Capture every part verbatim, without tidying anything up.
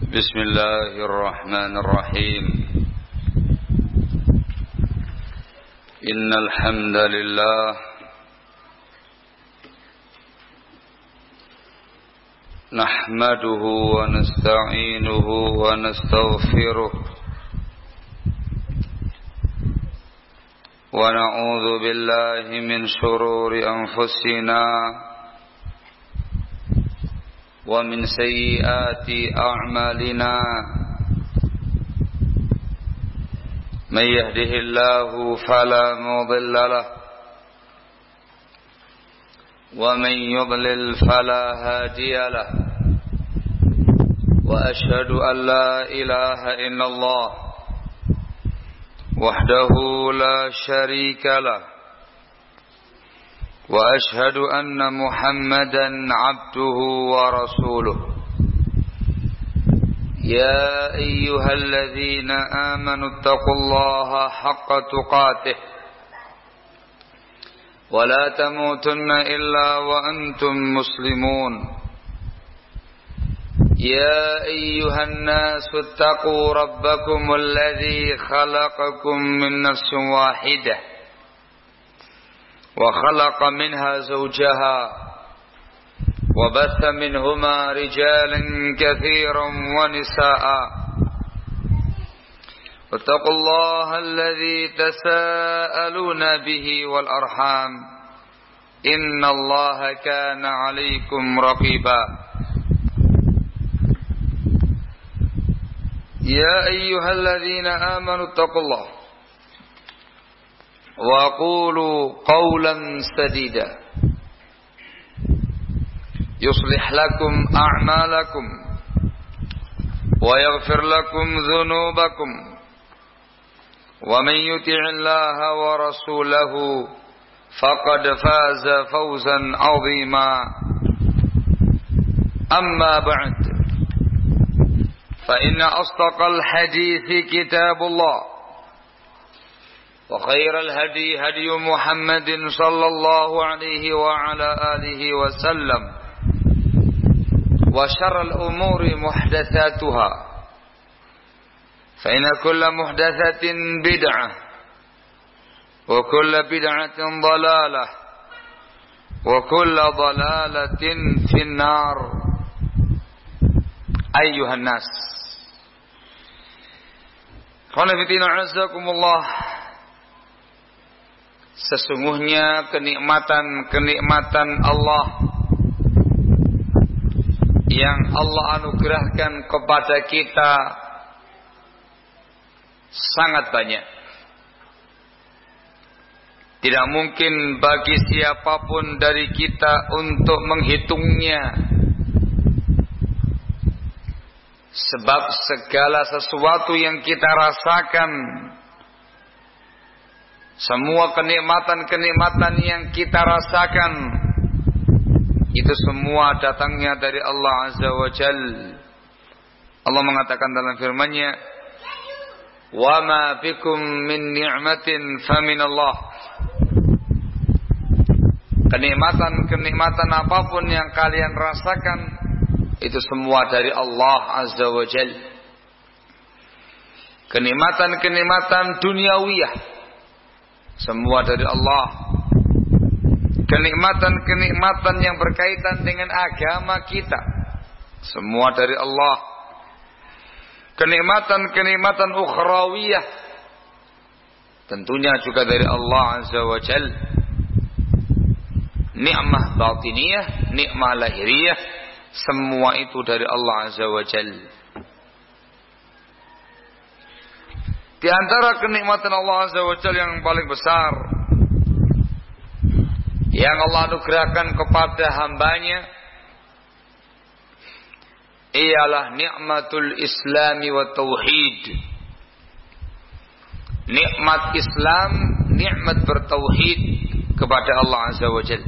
بسم الله الرحمن الرحيم إن الحمد لله نحمده ونستعينه ونستغفره ونعوذ بالله من شرور أنفسنا ومن سيئات أعمالنا من يهده الله فلا مضل له ومن يضلل فلا هادي له وأشهد أن لا إله إلا الله وحده لا شريك له وأشهد أن محمدا عبده ورسوله يا أيها الذين آمنوا اتقوا الله حق تقاته ولا تموتن إلا وأنتم مسلمون يا أيها الناس اتقوا ربكم الذي خلقكم من نفس واحدة وخلق منها زوجها وبث منهما رجالا كثيرا ونساء واتقوا الله الذي تساءلون به والأرحام إن الله كان عليكم رقيبا يا أيها الذين آمنوا اتقوا الله وقولوا قولا سديدا يصلح لكم أعمالكم ويغفر لكم ذنوبكم ومن يطع الله ورسوله فقد فاز فوزا عظيما أما بعد فإن أصدق الحديث كتاب الله وخير الهدي هدي محمد صلى الله عليه وعلى آله وسلم وشر الأمور محدثاتها فإن كل محدثة بدعة وكل بدعة ضلالة وكل ضلالة في النار أيها الناس khonifidina azakumullah. Sesungguhnya kenikmatan-kenikmatan Allah yang Allah anugerahkan kepada kita sangat banyak. Tidak mungkin bagi siapapun dari kita untuk menghitungnya. Sebab segala sesuatu yang kita rasakan, semua kenikmatan-kenikmatan yang kita rasakan, itu semua datangnya dari Allah Azza wa Jal. Allah mengatakan dalam firman-Nya, "Wa ma bikum min ni'matin famin Allah." Kenikmatan-kenikmatan apapun yang kalian rasakan, itu semua dari Allah Azza wa Jal. Kenikmatan-kenikmatan duniawiyah, semua dari Allah. Kenikmatan-kenikmatan yang berkaitan dengan agama kita, semua dari Allah. Kenikmatan-kenikmatan ukhrawiyah, tentunya juga dari Allah Azza wa Jal. Nikmah batiniyah, nikmah lahiriyah, semua itu dari Allah Azza wa Jal. Di antara kenikmatan Allah Azza wa Jal yang paling besar yang Allah anugerahkan kepada hambanya ialah nikmatul Islami wa tauhid. Nikmat Islam, nikmat bertauhid kepada Allah Azza wa Jal.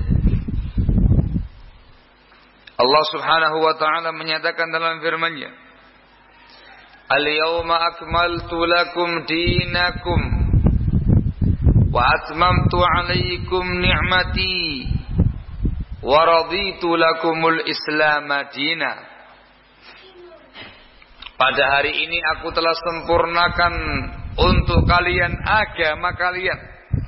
Allah Subhanahu wa ta'ala menyatakan dalam firman-Nya, "Al-yawma akmaltu lakum dinakum wa atmamtu 'alaikum ni'mati wa raditu lakumul Islam madina." pada hari ini aku telah sempurnakan untuk kalian agama kalian,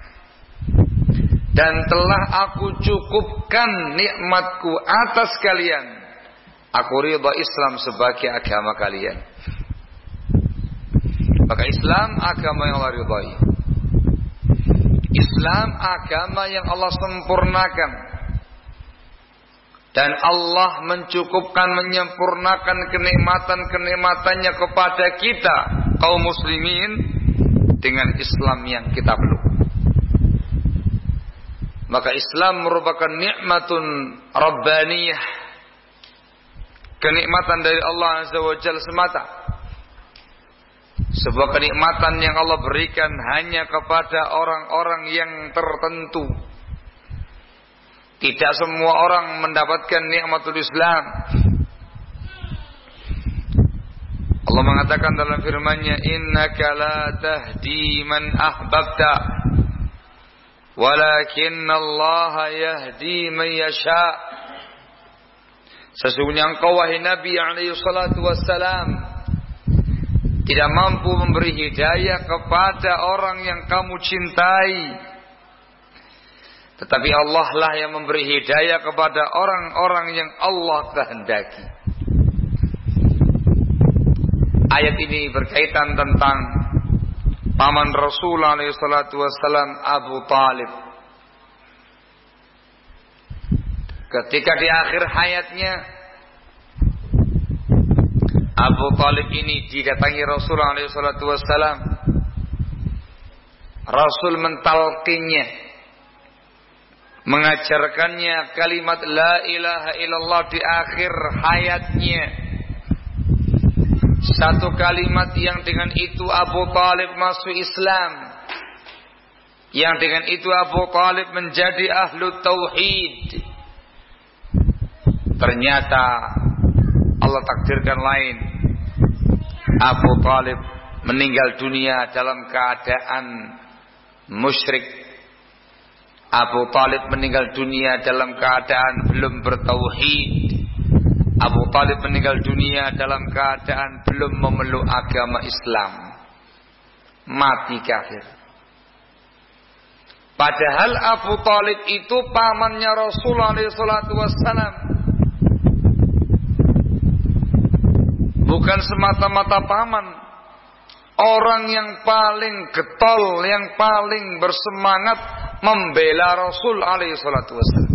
dan telah aku cukupkan nikmatku atas kalian. Aku ridha Islam sebagai agama kalian. Maka Islam agama yang Allah ridhai. Islam agama yang Allah sempurnakan. Dan Allah mencukupkan, menyempurnakan kenikmatan-kenikmatannya kepada kita kaum muslimin dengan Islam yang kita peluk. Maka Islam merupakan nikmatun rabbaniyah, kenikmatan dari Allah Azza wa Jalla semata. Sebuah kenikmatan yang Allah berikan hanya kepada orang-orang yang tertentu. Tidak semua orang mendapatkan nikmatul Islam. Allah mengatakan dalam firman-Nya, innaka la tahdi man ahbabta walakinnallaha yahdi man yasha. Sesungguhnya engkau wahai Nabi alaihi salatu wassalam tidak mampu memberi hidayah kepada orang yang kamu cintai, tetapi Allah lah yang memberi hidayah kepada orang-orang yang Allah kehendaki. Ayat ini berkaitan tentang paman Rasul alaihi salatu wassalam, Abu Talib. Ketika di akhir hayatnya Abu Talib ini didatangi Rasul alaihi salatu wassalam, Rasul mentalkinnya, mengajarkannya kalimat la ilaha illallah di akhir hayatnya. Satu kalimat yang dengan itu Abu Talib masuk Islam, yang dengan itu Abu Talib menjadi ahlu tauhid. Ternyata Allah takdirkan lain. Abu Talib meninggal dunia dalam keadaan musyrik. Abu Talib meninggal dunia dalam keadaan belum bertauhid. Abu Talib meninggal dunia dalam keadaan belum memeluk agama Islam. Mati kafir. Padahal Abu Talib itu pamannya Rasulullah alaihi salatu wassalam. Bukan semata-mata paman. Orang yang paling getol, yang paling bersemangat membela Rasul alaihi salatu wassalam.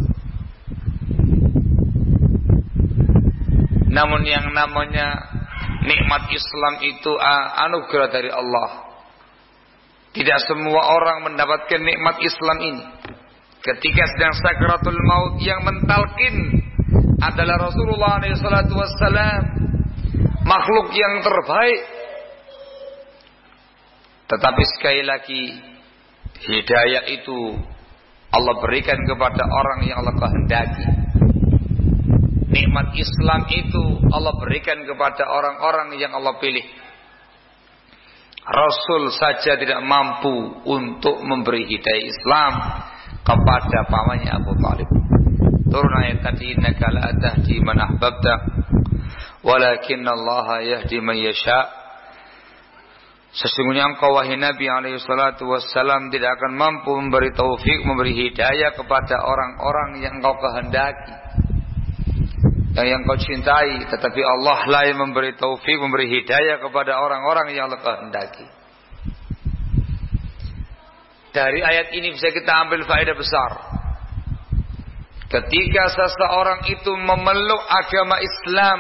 Namun yang namanya nikmat Islam itu anugerah dari Allah. Tidak semua orang mendapatkan nikmat Islam ini. Ketika sedang sakaratul maut, yang mentalkin adalah Rasulullah alaihi salatu wassalam, makhluk yang terbaik. Tetapi sekali lagi, hidayah itu Allah berikan kepada orang yang Allah kehendaki. Nikmat Islam itu Allah berikan kepada orang-orang yang Allah pilih. Rasul saja tidak mampu untuk memberi hidayah Islam kepada pamannya Abu Talib. Turun ayat tadi, innaka la tahdi man ahbabta walakinnallaha yahdi man yasha. Sesungguhnya engkau wahai Nabi alaihi salatu wassalam tidak akan mampu memberi taufik, memberi hidayah kepada orang-orang yang engkau kehendaki, yang engkau cintai. Tetapi Allah lah yang memberi taufik, memberi hidayah kepada orang-orang yang Allah kehendaki. Dari ayat ini bisa kita ambil faedah besar. Ketika seseorang itu memeluk agama Islam,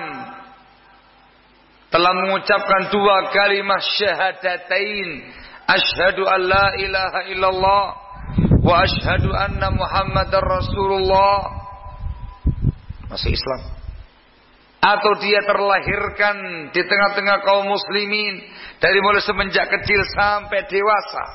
telah mengucapkan dua kalimat syahadatain, asyhadu an la ilaha illallah wa asyhadu anna muhammadar rasulullah, masuk Islam. Atau dia terlahirkan di tengah-tengah kaum muslimin dari mulai semenjak kecil sampai dewasa.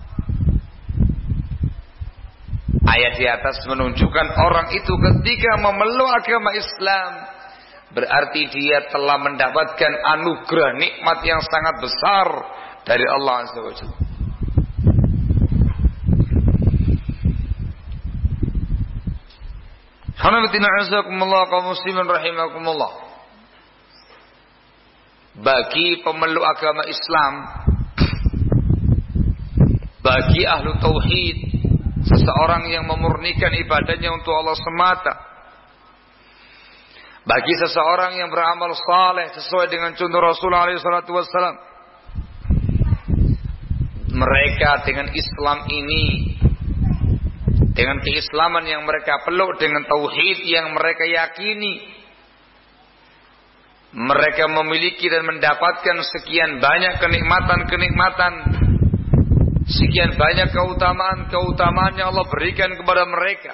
Ayat di atas menunjukkan orang itu ketika memeluk agama Islam, berarti dia telah mendapatkan anugerah nikmat yang sangat besar dari Allah Azza wa Jalla. Hanafitina azakumullah kaum muslimin rahimakumullah. bagi pemeluk agama Islam, bagi ahlu tauhid, seseorang yang memurnikan ibadahnya untuk Allah semata, bagi seseorang yang beramal saleh sesuai dengan contoh Rasulullah alaihi salatu wassalam, mereka dengan Islam ini, dengan keislaman yang mereka peluk, dengan tauhid yang mereka yakini, mereka memiliki dan mendapatkan sekian banyak kenikmatan-kenikmatan, sekian banyak keutamaan-keutamaan yang Allah berikan kepada mereka.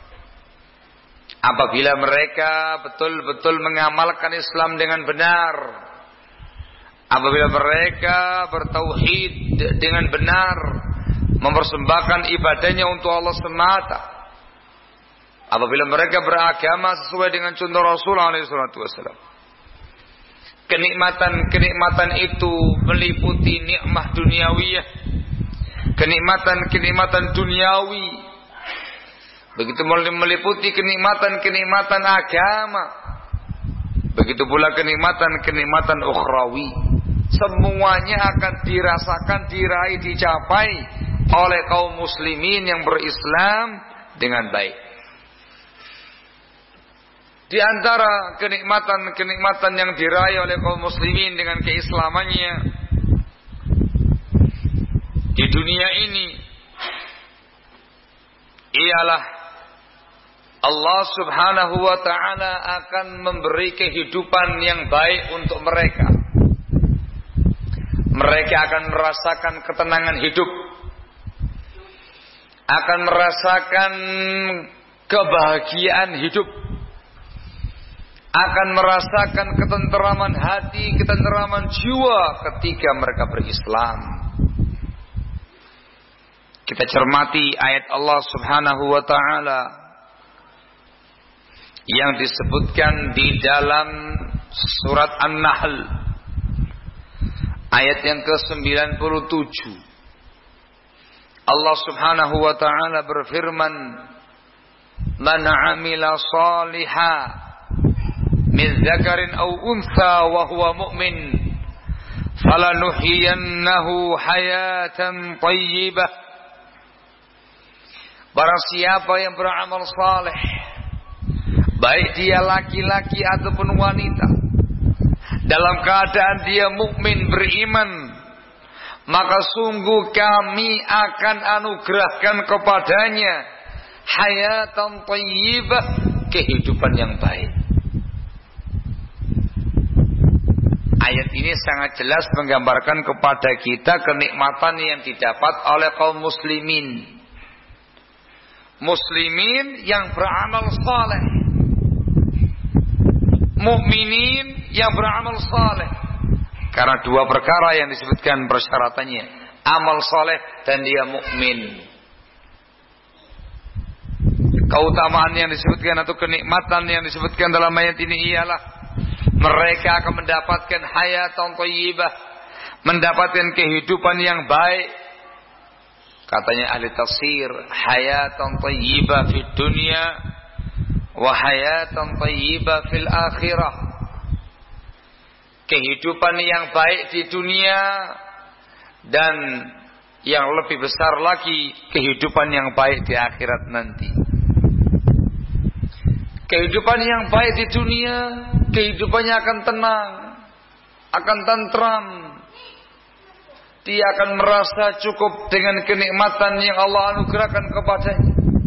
Apabila mereka betul-betul mengamalkan Islam dengan benar, apabila mereka bertauhid dengan benar, mempersembahkan ibadahnya untuk Allah semata, apabila mereka beragama sesuai dengan contoh Rasulullah alaihi wasallam, kenikmatan-kenikmatan itu meliputi nikmat duniawiyah, kenikmatan-kenikmatan duniawi, begitu meliputi kenikmatan-kenikmatan agama, begitu pula kenikmatan-kenikmatan ukhrawi. Semuanya akan dirasakan, diraih, dicapai oleh kaum muslimin yang berislam dengan baik. Di antara kenikmatan-kenikmatan yang diraih oleh kaum muslimin dengan keislamannya di dunia ini ialah Allah subhanahu wa ta'ala akan memberi kehidupan yang baik untuk mereka. Mereka akan merasakan ketenangan hidup, akan merasakan kebahagiaan hidup, akan merasakan ketenteraman hati, ketenteraman jiwa ketika mereka berislam. Kita cermati ayat Allah subhanahu wa ta'ala yang disebutkan di dalam surat An-Nahl ayat yang ke sembilan puluh tujuh. Allah subhanahu wa ta'ala berfirman, man amila saliha min dzakarin aw untha wa huwa mu'min falanuhyiyannahu hayatan thayyibah. Barang siapa yang beramal saleh, baik dia laki-laki ataupun wanita, dalam keadaan dia mukmin beriman, maka sungguh kami akan anugerahkan kepadanya hayatan thayyibah, kehidupan yang baik. Ayat ini sangat jelas menggambarkan kepada kita kenikmatan yang didapat oleh kaum muslimin. Muslimin yang beramal saleh, mukminin yang beramal saleh. Karena dua perkara yang disebutkan persyaratannya, amal saleh dan dia mukmin. Keutamaan yang disebutkan atau kenikmatan yang disebutkan dalam ayat ini ialah mereka akan mendapatkan hayatan thayyibah, mendapatkan kehidupan yang baik. Katanya ahli tafsir, hayatan thayyibah fid dunya wa hayatan thayyibah fil akhirah. Kehidupan yang baik di dunia dan yang lebih besar lagi kehidupan yang baik di akhirat nanti. Kehidupan yang baik di dunia, kehidupannya akan tenang, akan tentram. Dia akan merasa cukup dengan kenikmatan yang Allah anugerahkan kepadanya.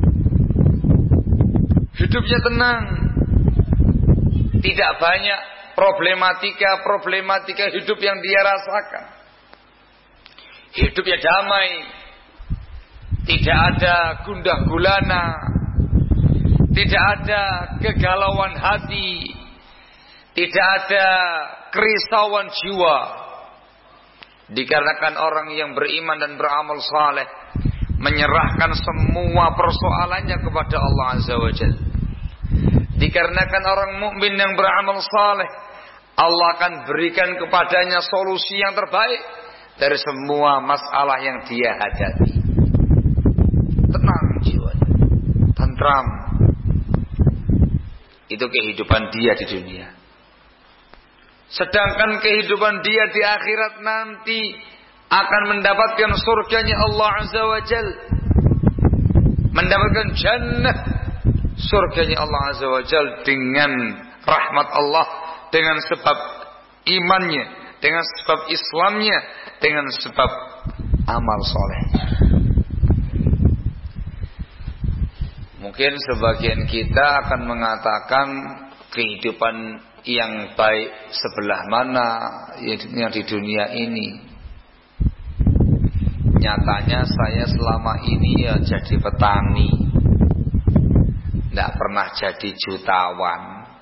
Hidupnya tenang, tidak banyak problematika-problematika hidup yang dia rasakan. Hidupnya damai, tidak ada gundah gulana, tidak ada kegalauan hati, tidak ada kerisauan jiwa. Dikarenakan orang yang beriman dan beramal saleh menyerahkan semua persoalannya kepada Allah Azza wa Jalla. Dikarenakan orang mukmin yang beramal saleh, Allah akan berikan kepadanya solusi yang terbaik dari semua masalah yang dia hadapi. Tenang jiwanya, tentram. Itu kehidupan dia di dunia. Sedangkan kehidupan dia di akhirat nanti akan mendapatkan surganya Allah Azza wa Jal, mendapatkan jannah, surganya Allah Azza wa Jal dengan rahmat Allah, dengan sebab imannya, dengan sebab Islamnya, dengan sebab amal solehnya. Mungkin sebagian kita akan mengatakan kehidupan yang baik sebelah mana yang di dunia ini. Nyatanya saya selama ini ya jadi petani, tidak pernah jadi jutawan.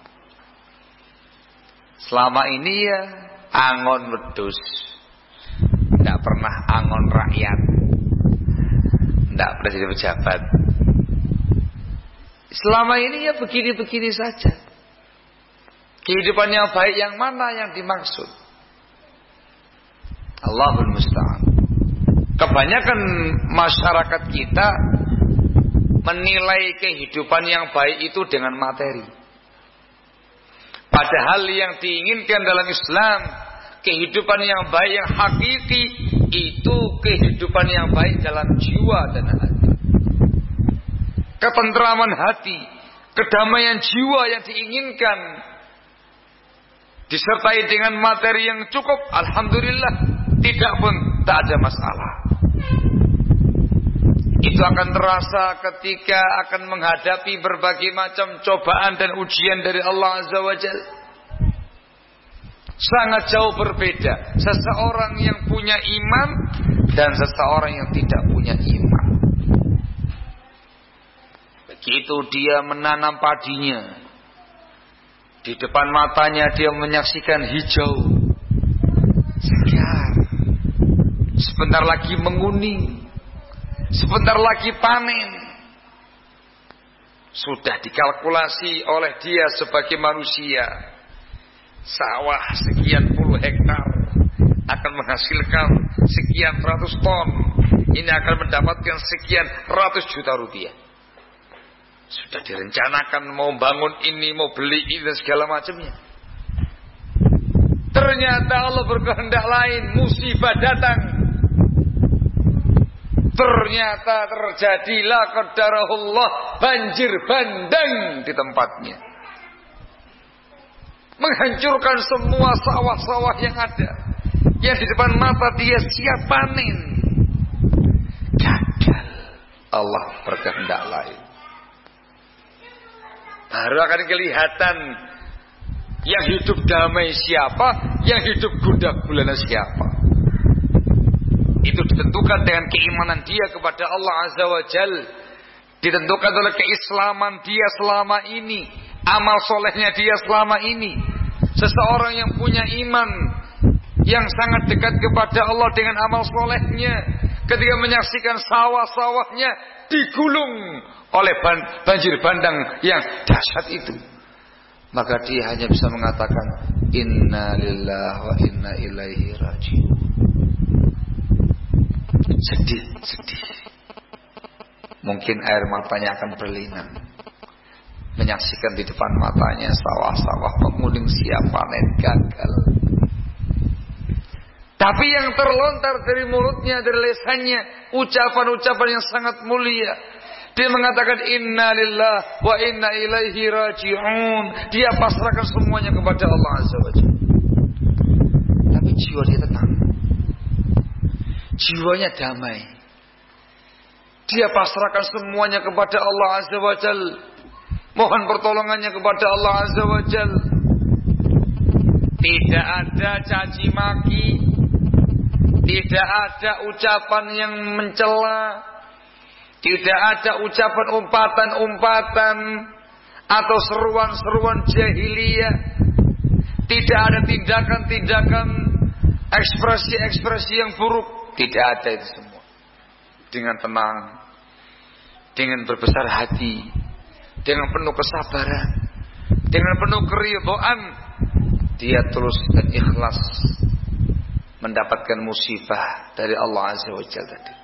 Selama ini ya angon wedhus, tidak pernah angon rakyat, tidak pernah jadi pejabat. Selama ini ya begini-begini saja. Kehidupan yang baik yang mana yang dimaksud? Allahul musta'an. Kebanyakan masyarakat kita menilai kehidupan yang baik itu dengan materi. Padahal yang diinginkan dalam Islam, kehidupan yang baik yang hakiki itu kehidupan yang baik dalam jiwa dan hati. Ketentraman hati, kedamaian jiwa yang diinginkan, disertai dengan materi yang cukup, alhamdulillah, tidak pun tak ada masalah. Itu akan terasa ketika akan menghadapi berbagai macam cobaan dan ujian dari Allah Azza wa Jalla. Sangat jauh berbeda seseorang yang punya iman dan seseorang yang tidak punya iman. Begitu dia menanam padinya, di depan matanya dia menyaksikan hijau, segar, sebentar lagi menguning, sebentar lagi panen. Sudah dikalkulasi oleh dia sebagai manusia, sawah sekian puluh hektar akan menghasilkan sekian ratus ton. Ini akan mendapatkan sekian ratus juta rupiah. Sudah direncanakan mau bangun ini, mau beli ini dan segala macamnya. Ternyata Allah berkehendak lain, musibah datang. Ternyata terjadilah qadarullah, banjir bandang di tempatnya, menghancurkan semua sawah-sawah yang ada, yang di depan mata dia siap panen. Gagal. Allah berkehendak lain. Baru akan kelihatan yang hidup damai siapa, yang hidup gundah gulana siapa. Itu ditentukan dengan keimanan dia kepada Allah Azza wa Jal, ditentukan oleh keislaman dia selama ini, amal solehnya dia selama ini. Seseorang yang punya iman, yang sangat dekat kepada Allah dengan amal solehnya, ketika menyaksikan sawah-sawahnya digulung oleh banjir bandang yang dahsyat itu, maka dia hanya bisa mengatakan inna lillahi wa inna ilaihi raji'un. Sedih, sedih. Mungkin air matanya akan berlinang menyaksikan di depan matanya sawah-sawah menguning siap panen gagal. Tapi yang terlontar dari mulutnya, dari lisannya, ucapan-ucapan yang sangat mulia. Dia mengatakan inna lillahi wa inna ilaihi raji'un. Dia pasrahkan semuanya kepada Allah Azza wa Jalla. Tapi jiwa dia tenang, jiwanya damai. Dia pasrahkan semuanya kepada Allah Azza wa Jalla, mohon pertolongannya kepada Allah Azza wa Jalla. Tidak ada caci maki, tidak ada ucapan yang mencela, tidak ada ucapan umpatan-umpatan atau seruan-seruan jahiliyah. Tidak ada tindakan-tindakan, ekspresi-ekspresi yang buruk. Tidak ada itu semua. Dengan tenang, dengan berbesar hati, dengan penuh kesabaran, dengan penuh keridhaan, dia terus dan ikhlas mendapatkan musibah dari Allah Azza wa Jalla tadi.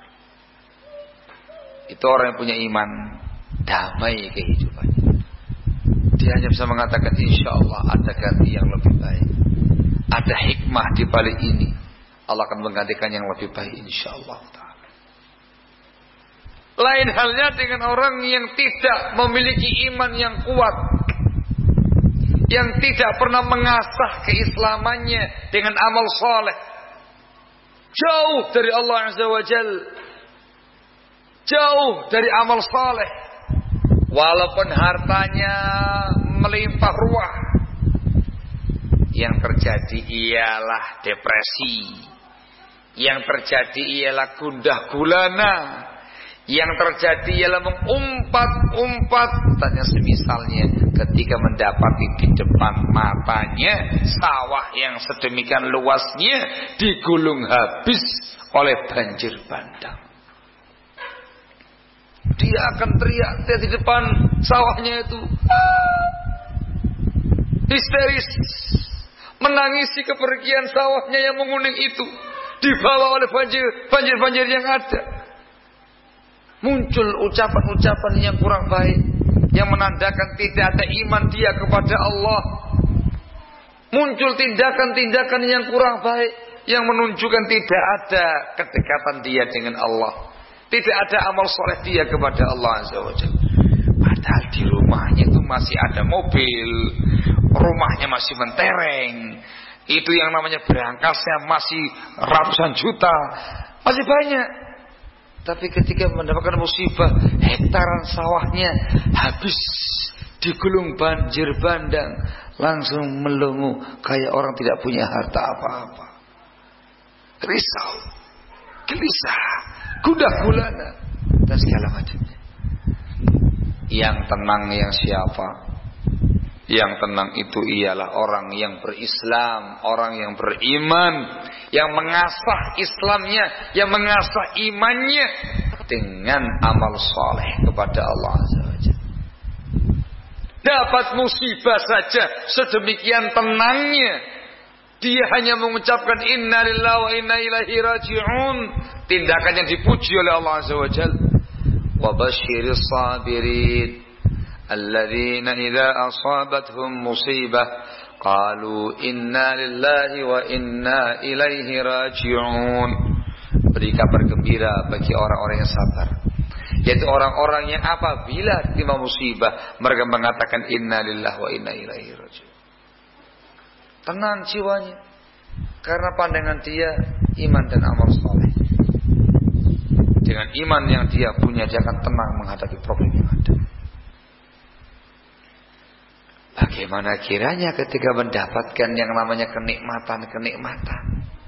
Itu orang yang punya iman, damai kehidupannya. Dia hanya bisa mengatakan insya Allah ada ganti yang lebih baik. ada hikmah di balik ini. Allah akan menggantikan yang lebih baik insyaallah taala. Lain halnya dengan orang yang tidak memiliki iman yang kuat, yang tidak pernah mengasah keislamannya dengan amal saleh, jauh dari Allah Azza wa Jal, jauh dari amal saleh, walaupun hartanya melimpah ruah, yang terjadi ialah depresi, yang terjadi ialah gundah gulana, yang terjadi ialah mengumpat-umpat. Tanya semisalnya ketika mendapati di depan matanya sawah yang sedemikian luasnya digulung habis oleh banjir bandang. Dia akan teriak di depan sawahnya itu, histeris, menangisi kepergian sawahnya yang menguning itu, dibawa oleh banjir, banjir-banjir yang ada. Muncul ucapan-ucapan yang kurang baik, yang menandakan tidak ada iman dia kepada Allah. Muncul tindakan-tindakan yang kurang baik, yang menunjukkan tidak ada kedekatan dia dengan Allah, tidak ada amal soleh dia kepada Allah Azza wa Jalla. Padahal di rumahnya itu masih ada mobil, rumahnya masih mentereng, itu yang namanya berangkasnya masih ratusan juta, masih banyak. Tapi ketika mendapatkan musibah, hektaran sawahnya habis digulung banjir bandang, langsung melongo kayak orang tidak punya harta apa-apa. Risau, gelisah, gundah gulana, dan segala macamnya. Yang tenang yang siapa? Yang tenang itu ialah orang yang berislam, orang yang beriman, yang mengasah Islamnya, yang mengasah imannya dengan amal soleh kepada Allah Azza wa Jalla. Dapat musibah saja sedemikian tenangnya, dia hanya mengucapkan inna lillahi wa inna ilaihi raji'un, tindakan yang dipuji oleh Allah Azza wa Jalla. Wa basyiris sabirin alladzina idza asabatuhum musibah qalu inna lillahi wa inna ilaihi raji'un. Beri kabar gembira bagi orang-orang yang sabar, yaitu orang-orang yang apabila terima musibah mereka mengatakan inna lillahi wa inna ilaihi raji'un. Tenang jiwanya karena pandangan dia iman dan amal saleh. Dengan iman yang dia punya dia akan tenang menghadapi problem yang ada. Bagaimana kiranya ketika mendapatkan yang namanya kenikmatan-kenikmatan?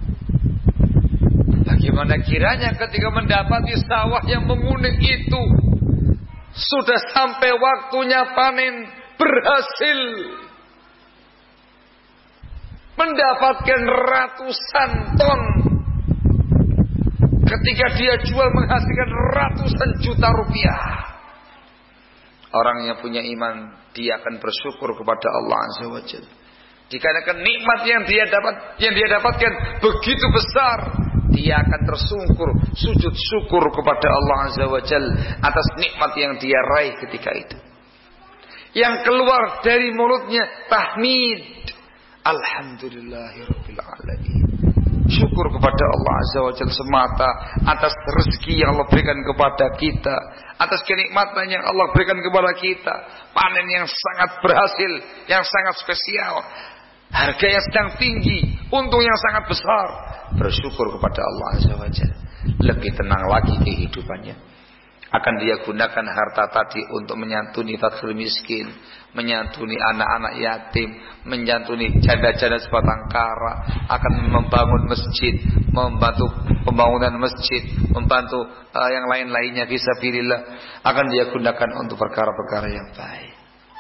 Bagaimana kiranya ketika mendapati sawah yang menguning itu sudah sampai waktunya panen, berhasil mendapatkan ratusan ton, ketika dia jual menghasilkan ratusan juta rupiah. Orang yang punya iman, dia akan bersyukur kepada Allah Azza wa Jalla. Dikarenakan nikmat yang dia dapat, yang dia dapatkan begitu besar, dia akan tersungkur, sujud syukur kepada Allah Azza wa Jalla atas nikmat yang dia raih ketika itu. Yang keluar dari mulutnya tahmid, alhamdulillahirabbil alamin. Syukur kepada Allah Azza wa Jalla semata atas rezeki yang Allah berikan kepada kita, atas kenikmatan yang Allah berikan kepada kita, panen yang sangat berhasil, yang sangat spesial, harga yang sedang tinggi, untung yang sangat besar. Bersyukur kepada Allah Azza wa Jalla. Lebih tenang lagi kehidupannya. Akan dia gunakan harta tadi untuk menyantuni fakir miskin, menyantuni anak-anak yatim, menyantuni janda-janda sebatang kara, akan membangun masjid, membantu pembangunan masjid, membantu uh, yang lain-lainnya fisabilillah. Akan dia gunakan untuk perkara-perkara yang baik.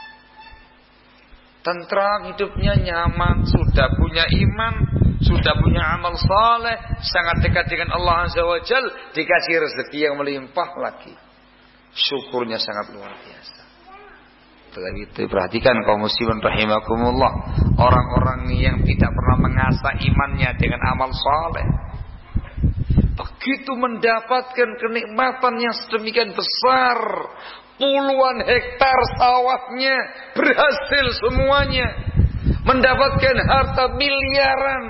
Tentram hidupnya, nyaman, sudah punya iman, sudah punya amal saleh, sangat dekat dengan Allah Azza wa Jal, dikasih rezeki yang melimpah lagi. Syukurnya sangat luar biasa. Begitu perhatikan kaum muslimin rahimakumullah, orang-orang yang tidak pernah mengasah imannya dengan amal saleh, begitu mendapatkan kenikmatan yang sedemikian besar, puluhan hektar sawahnya berhasil semuanya, mendapatkan harta miliaran,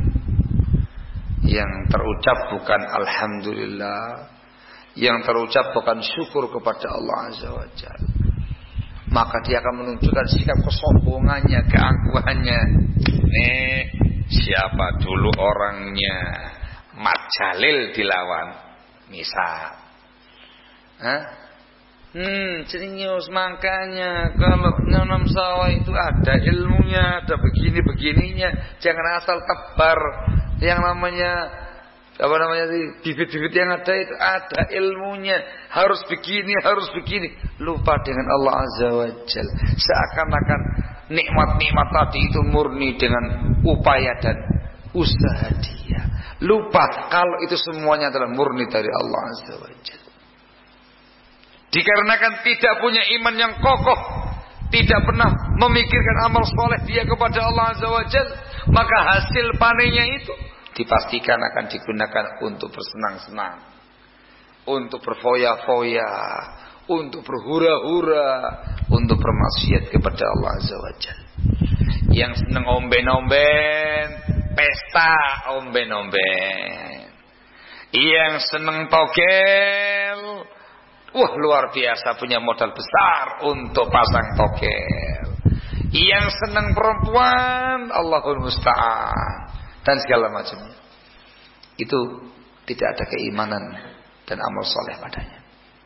yang terucap bukan alhamdulillah, yang terucap bukan syukur kepada Allah Azza wa Jalla, maka dia akan menunjukkan sikap kesombongannya, keangkuhannya. Nih, siapa dulu orangnya? Mat Jalil dilawan, misal. Hah? Hmm, serius, makanya kalau nanam sawah itu ada ilmunya, ada begini-begininya. Jangan asal tebar yang namanya apa namanya sih, bibit-bibit yang ada itu ada ilmunya. Harus begini, harus begini. Lupa dengan Allah Azza wa Jalla. Seakan-akan nikmat-nikmat tadi itu murni dengan upaya dan usaha dia. Lupa kalau itu semuanya adalah murni dari Allah Azza wa Jalla. Dikarenakan tidak punya iman yang kokoh, tidak pernah memikirkan amal soleh dia kepada Allah Azza wa Jalla, maka hasil panennya itu dipastikan akan digunakan untuk bersenang-senang, untuk berfoya-foya, untuk berhura-hura, untuk bermaksiat kepada Allah Azza wa Jalla. Yang senang omben-omben, pesta omben-omben. Yang senang togel, wah luar biasa, punya modal besar untuk pasang togel. Yang senang perempuan, Allahul Musta'an, dan segala macamnya. Itu tidak ada keimanan dan amal soleh padanya.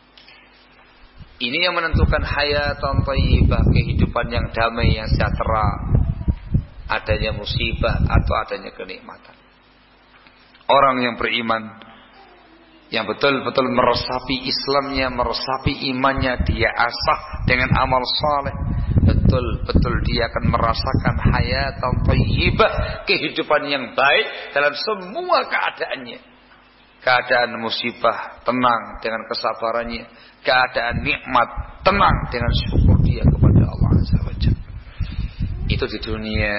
Ini yang menentukan hayatan thayyibah, kehidupan yang damai, yang sejahtera, adanya musibah atau adanya kenikmatan. Orang yang beriman, yang betul-betul meresapi Islamnya, meresapi imannya, dia asah dengan amal saleh, betul-betul dia akan merasakan hayatan thayyibah, kehidupan yang baik dalam semua keadaannya. Keadaan musibah, tenang dengan kesabarannya. Keadaan nikmat, tenang dengan syukur dia kepada Allah Azza wa Jalla. Itu di dunia,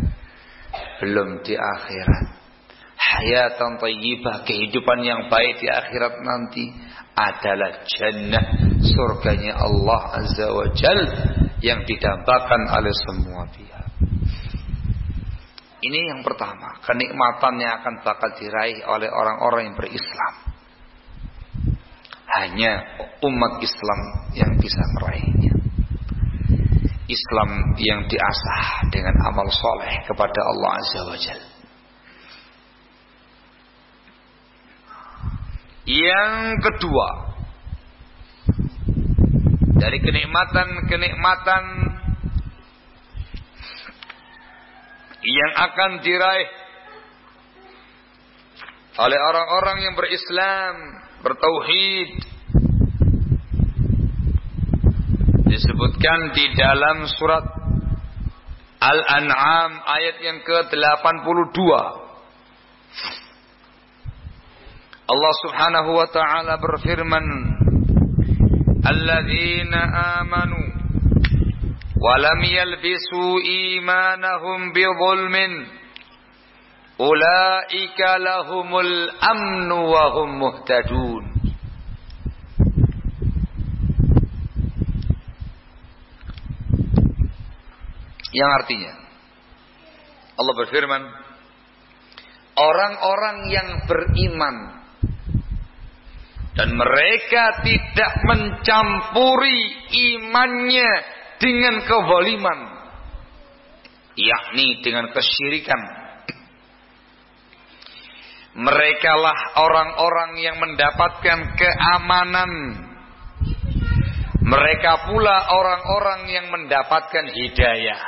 belum di akhirat. Hayatan thayyibah, kehidupan yang baik di akhirat nanti adalah jannah, surganya Allah Azza wa Jalla yang didambakan oleh semua pihak. Ini yang pertama, kenikmatan yang akan bakal diraih oleh orang-orang yang berislam. Hanya umat Islam yang bisa meraihnya. Islam yang diasah dengan amal soleh kepada Allah Azza wa Jalla. Yang kedua, dari kenikmatan-kenikmatan yang akan diraih oleh orang-orang yang berislam, bertauhid, disebutkan di dalam surat Al-An'am ayat yang ke delapan puluh dua. Allah Subhanahu wa ta'ala berfirman, alladzina amanu wa lam yalbisu imanahum bidzulmin ulaika lahumul amnu wa hum muhtadun. Yang artinya Allah berfirman, orang-orang yang beriman dan mereka tidak mencampuri imannya dengan kezaliman, yakni dengan kesyirikan. Merekalah orang-orang yang mendapatkan keamanan. Mereka pula orang-orang yang mendapatkan hidayah.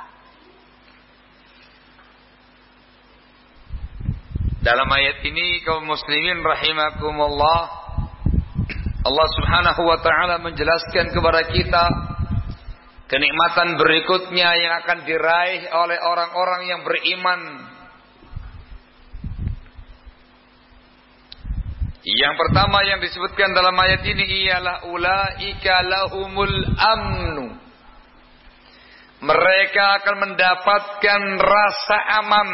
Dalam ayat ini kaum muslimin rahimakumullah, Allah Subhanahu wa ta'ala menjelaskan kepada kita kenikmatan berikutnya yang akan diraih oleh orang-orang yang beriman. Yang pertama yang disebutkan dalam ayat ini ialah ulaika lahumul amnu. Mereka akan mendapatkan rasa aman.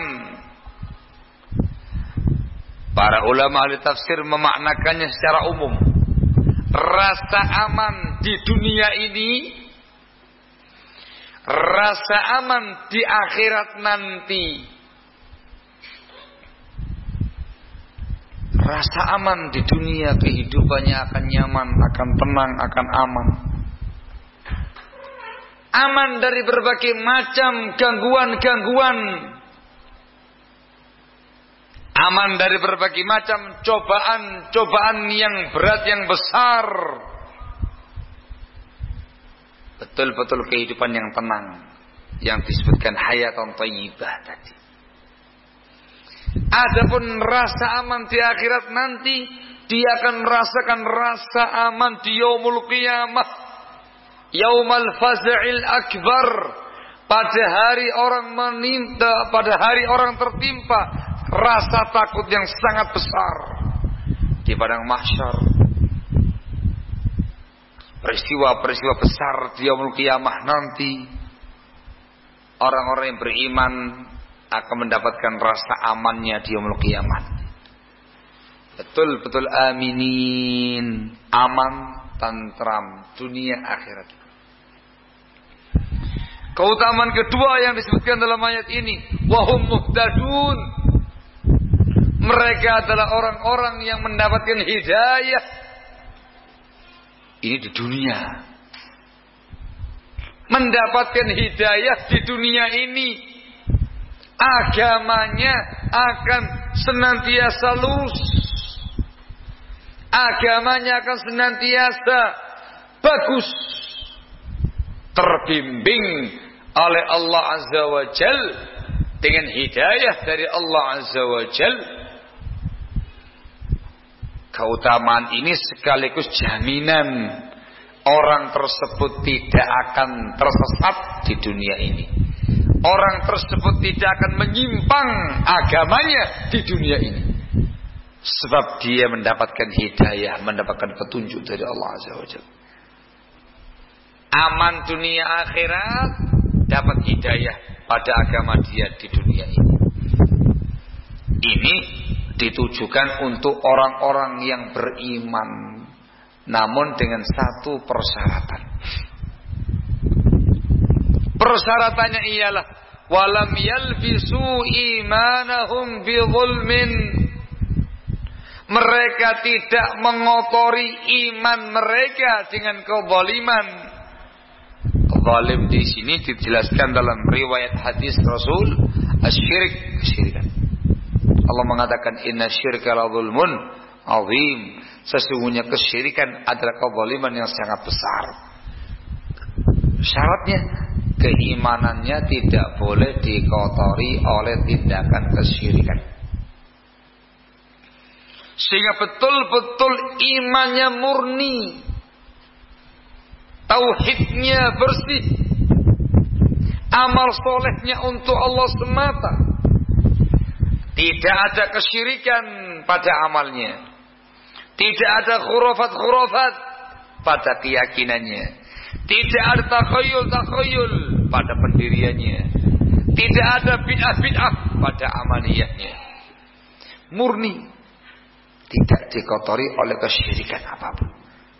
Para ulama ahli tafsir memaknakannya secara umum. Rasa aman di dunia ini, rasa aman di akhirat nanti. Rasa aman di dunia kehidupannya akan nyaman, akan tenang, akan aman. Aman dari berbagai macam gangguan-gangguan. Aman dari berbagai macam cobaan-cobaan yang berat, yang besar. Betul-betul kehidupan yang tenang, yang disebutkan hayatan thayyibah tadi. Adapun rasa aman di akhirat nanti, dia akan merasakan rasa aman di yaumul qiyamah, yaumul faza'il akbar, pada hari orang menimpa, pada hari orang tertimpa rasa takut yang sangat besar di padang mahsyar. Peristiwa-peristiwa besar di yaumul qiyamah nanti, orang-orang yang beriman akan mendapatkan rasa amannya di yaumul qiyamah. Betul-betul aminin, aman, tentram dunia akhirat. Keutamaan kedua yang disebutkan dalam ayat ini, wahum muhtadun. Mereka adalah orang-orang yang mendapatkan hidayah. Ini di dunia. Mendapatkan hidayah di dunia ini. Agamanya akan senantiasa lurus. Agamanya akan senantiasa bagus. Terbimbing oleh Allah Azza wa Jal, dengan hidayah dari Allah Azza wa Jal. Keutamaan ini sekaligus jaminan orang tersebut tidak akan tersesat di dunia ini. Orang tersebut tidak akan menyimpang agamanya di dunia ini. Sebab dia mendapatkan hidayah, mendapatkan petunjuk dari Allah Azza wa Jalla. Aman dunia akhirat, dapat hidayah pada agama dia di dunia ini. Ini ditujukan untuk orang-orang yang beriman, namun dengan satu persyaratan. Persyaratannya ialah walam yalbisu imanahum bizulmin. Mereka tidak mengotori iman mereka dengan kezaliman. Zalim di sini dijelaskan dalam riwayat hadis Rasul, asyirik, kesyirikan. Allah mengatakan inna syirka la zulmun azim. Sesungguhnya kesyirikan adalah kezaliman yang sangat besar. Syaratnya keimanannya tidak boleh dikotori oleh tindakan kesyirikan. Sehingga betul-betul imannya murni, tauhidnya bersih, amal solehnya untuk Allah semata. Tidak ada kesyirikan pada amalnya. Tidak ada khurafat-khurafat pada keyakinannya. Tidak ada takhayul-takhayul pada pendiriannya. Tidak ada bid'ah-bid'ah pada amaliyahnya. Murni. Tidak dikotori oleh kesyirikan apapun.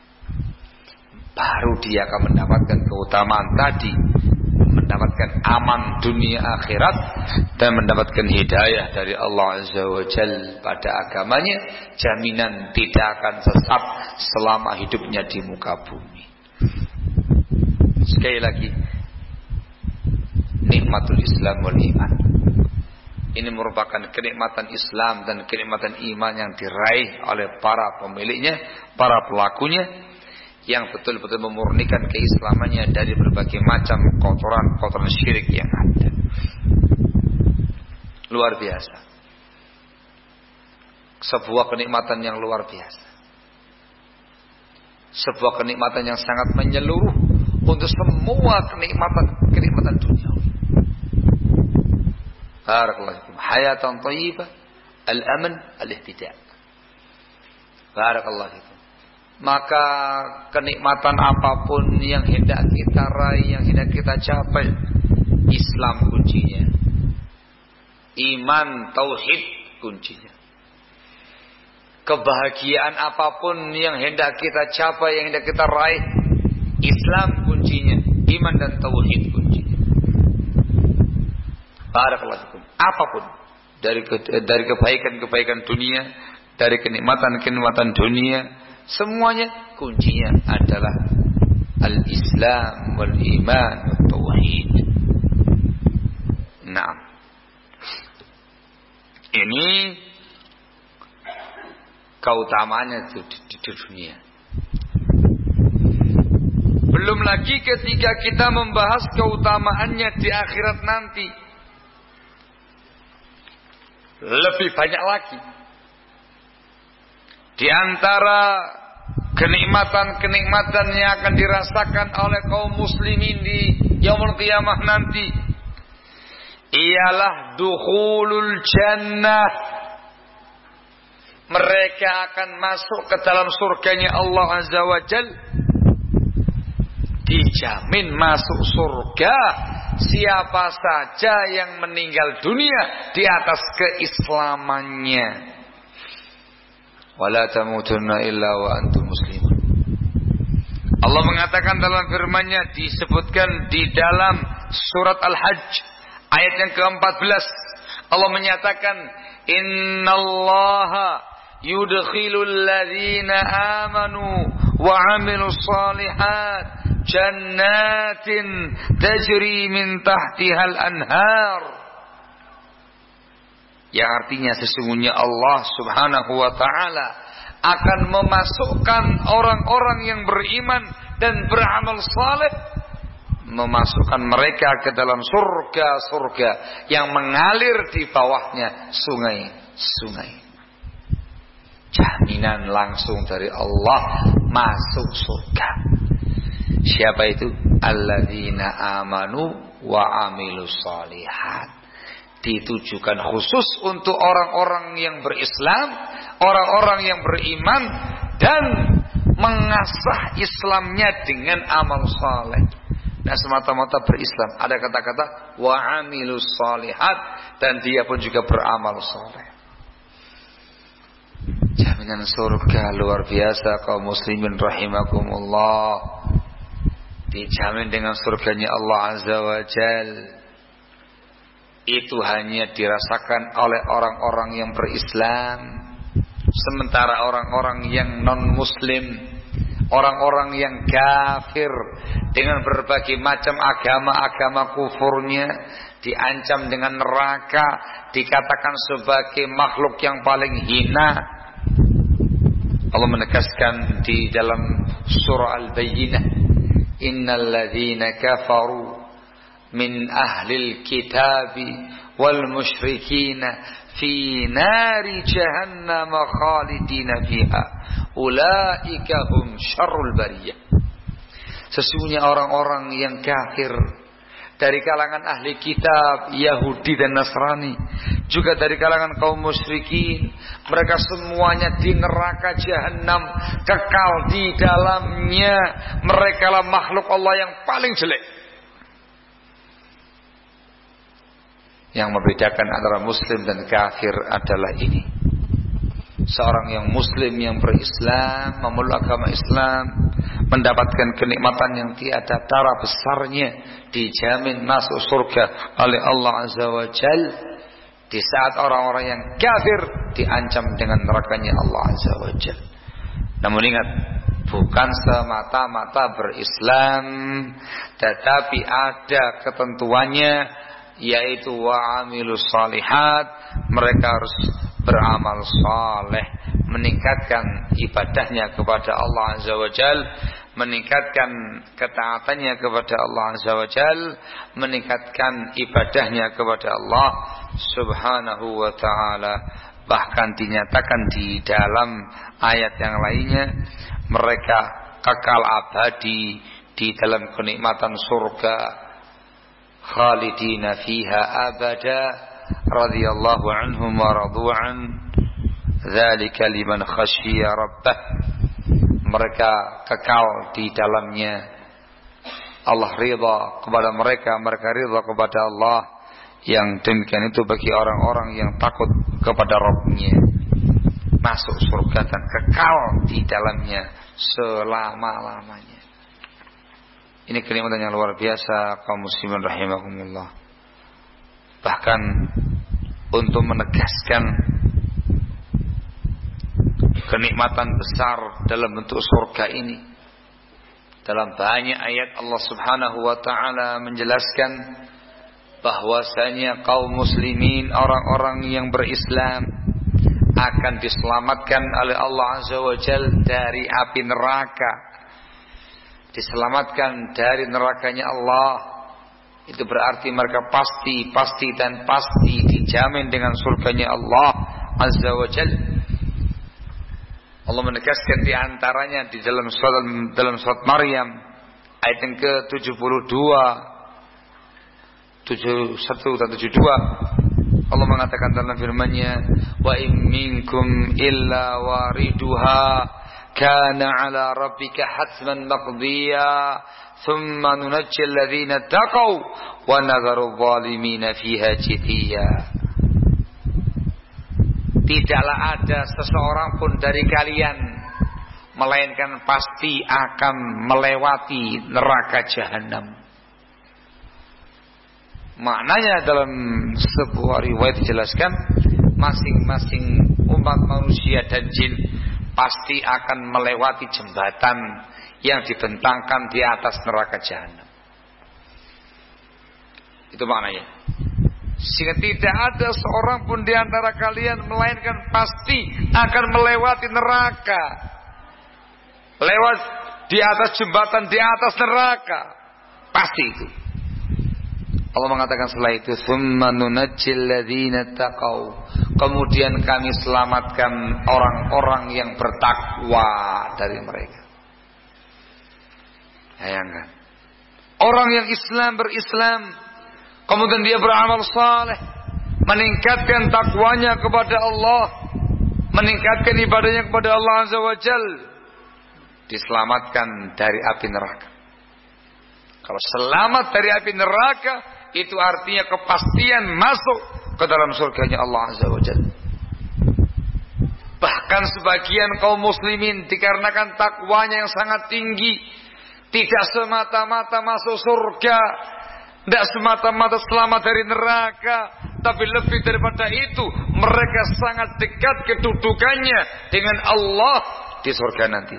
Baru dia akan mendapatkan keutamaan tadi. Mendapatkan aman dunia akhirat. Dan mendapatkan hidayah dari Allah Azza wa Jal pada agamanya. Jaminan tidak akan sesat selama hidupnya di muka bumi. Sekali lagi, nikmatul Islam wal iman. Ini merupakan kenikmatan Islam dan kenikmatan iman yang diraih oleh para pemiliknya, para pelakunya, yang betul-betul memurnikan keislamannya dari berbagai macam kotoran-kotoran syirik yang ada. Luar biasa. Sebuah kenikmatan yang luar biasa. Sebuah kenikmatan yang sangat menyeluruh untuk semua kenikmatan-kenikmatan dunia. Barakallahu fikum. Hayatan thayyibah, al-aman, al-ihtida'. Barakallahu fikum. Maka kenikmatan apapun yang hendak kita raih, yang hendak kita capai, Islam kuncinya. Iman, tauhid kuncinya. Kebahagiaan apapun yang hendak kita capai, yang hendak kita raih, Islam kuncinya, iman dan tauhid kuncinya. Barakallahu fikum. Apapun dari ke, dari kebaikan-kebaikan dunia, dari kenikmatan-kenikmatan dunia, semuanya kuncinya adalah al-Islam wal iman wat tauhid. Nah, ini keutamaannya di, di, di dunia. Belum lagi ketika kita membahas keutamaannya di akhirat nanti, lebih banyak lagi. Di antara kenikmatan-kenikmatan yang akan dirasakan oleh kaum muslimin di yaumul qiyamah nanti ialah dukhulul jannah. Mereka akan masuk ke dalam surganya Allah Azza wa Jalla. Dijamin masuk surga siapa saja yang meninggal dunia di atas keislamannya. Wala tamutunna illa wa antum muslimun. Allah mengatakan dalam firman-Nya, disebutkan di dalam surat Al-Hajj ayat yang keempat belas. Allah menyatakan, innallaha yudkhilul ladzina amanu wa 'amilus shalihat jannatin tajri min tahtihal anhar. Yang artinya sesungguhnya Allah Subhanahu wa taala akan memasukkan orang-orang yang beriman dan beramal saleh, memasukkan mereka ke dalam surga-surga yang mengalir di bawahnya sungai-sungai. Jaminan langsung dari Allah masuk surga. Siapa itu? Alladzina amanu wa amilus shalihat. Ditujukan khusus untuk orang-orang yang berislam, orang-orang yang beriman dan mengasah Islamnya dengan amal saleh. Nah, semata-mata berislam. Ada kata-kata wa amilus shalihat, dan dia pun juga beramal saleh. Jaminan surga luar biasa kaum muslimin rahimakumullah. Dijamin dengan surganya Allah Azza wa Jal. Itu hanya dirasakan oleh orang-orang yang berislam. Sementara orang-orang yang non-muslim, orang-orang yang kafir dengan berbagai macam agama-agama kufurnya, diancam dengan neraka, dikatakan sebagai makhluk yang paling hina. Allah menegaskan di dalam surah Al-Bayyinah, innal ladzina kafaru min ahlil kitabi wal musyrikina fi nari jahannam khalidina fiha ulaika hum syarrul bariyah. Sesungguhnya orang-orang yang kafir dari kalangan ahli kitab Yahudi dan Nasrani, juga dari kalangan kaum musyrikin, mereka semuanya di neraka jahanam, kekal di dalamnya. Mereka lah makhluk Allah yang paling jelek. Yang membedakan antara muslim dan kafir adalah ini: seorang yang muslim yang berislam, memeluk agama Islam, mendapatkan kenikmatan yang tiada tara besarnya, dijamin masuk surga oleh Allah Azza wa Jal. Di saat orang-orang yang kafir diancam dengan nerakanya Allah Azza wa Jal. Namun ingat, bukan semata-mata berislam, tetapi ada ketentuannya, yaitu wa'amilus shalihat. Mereka harus beramal saleh, meningkatkan ibadahnya kepada Allah Azza wa Jal, meningkatkan ketaatannya kepada Allah Azza wa Jal, meningkatkan ibadahnya kepada Allah Subhanahu wa ta'ala. Bahkan dinyatakan di dalam ayat yang lainnya, mereka kekal abadi di dalam kenikmatan surga, khalidina fiha abada, radhiyallahu anhum wa radu'an, dzalika liman khasyiya rabbah. Mereka kekal di dalamnya. Allah ridha kepada mereka, mereka ridha kepada Allah. Yang demikian itu bagi orang-orang yang takut kepada Rabb-Nya, masuk surga dan kekal di dalamnya selama-lamanya. Ini kenikmatan yang luar biasa kaum muslimin rahimakumullah. bahkan untuk menegaskan kenikmatan besar dalam bentuk surga ini. Dalam banyak ayat Allah Subhanahu wa taala menjelaskan bahwasanya kaum muslimin, orang-orang yang berislam, akan diselamatkan oleh Allah Azza wa Jalla dari api neraka. Diselamatkan dari nerakanya Allah. Itu berarti mereka pasti, pasti dan pasti dijamin dengan surganya Allah Azza wa Jalla. Allah menegaskan di antaranya di dalam surat dalam surat Maryam ayat yang ke tujuh puluh dua, tujuh puluh satu dan tujuh puluh dua. Allah mengatakan dalam firman-Nya, "Wa in minkum illa wariduha kana 'ala rabbika hatman maqdiya, thumma nunajjil ladzina taqaw wa nadharu adh-dhalimina fiha jithiya." Tidaklah ada seseorang pun dari kalian melainkan pasti akan melewati neraka jahanam. Maknanya dalam sebuah riwayat dijelaskan, masing-masing umat manusia dan jin pasti akan melewati jembatan yang dibentangkan di atas neraka jahanam. Itu maknanya. Sehingga tidak ada seorang pun di antara kalian melainkan pasti akan melewati neraka. Lewat di atas jembatan di atas neraka. Pasti itu. Allah mengatakan setelah itu, "Tsumma nunajjil ladzina taqaw." Kemudian kami selamatkan orang-orang yang bertakwa dari mereka. Bayangkan. Orang yang Islam berislam, kemudian dia beramal saleh, meningkatkan takwanya kepada Allah, meningkatkan ibadahnya kepada Allah Azza wa Jalla, diselamatkan dari api neraka. Kalau selamat dari api neraka, itu artinya kepastian masuk ke dalam surganya Allah Azza wa Jalla. Bahkan sebagian kaum muslimin dikarenakan takwanya yang sangat tinggi, tidak semata-mata masuk surga, tidak semata-mata selamat dari neraka, tapi lebih daripada itu, mereka sangat dekat kedudukannya dengan Allah di surga nanti.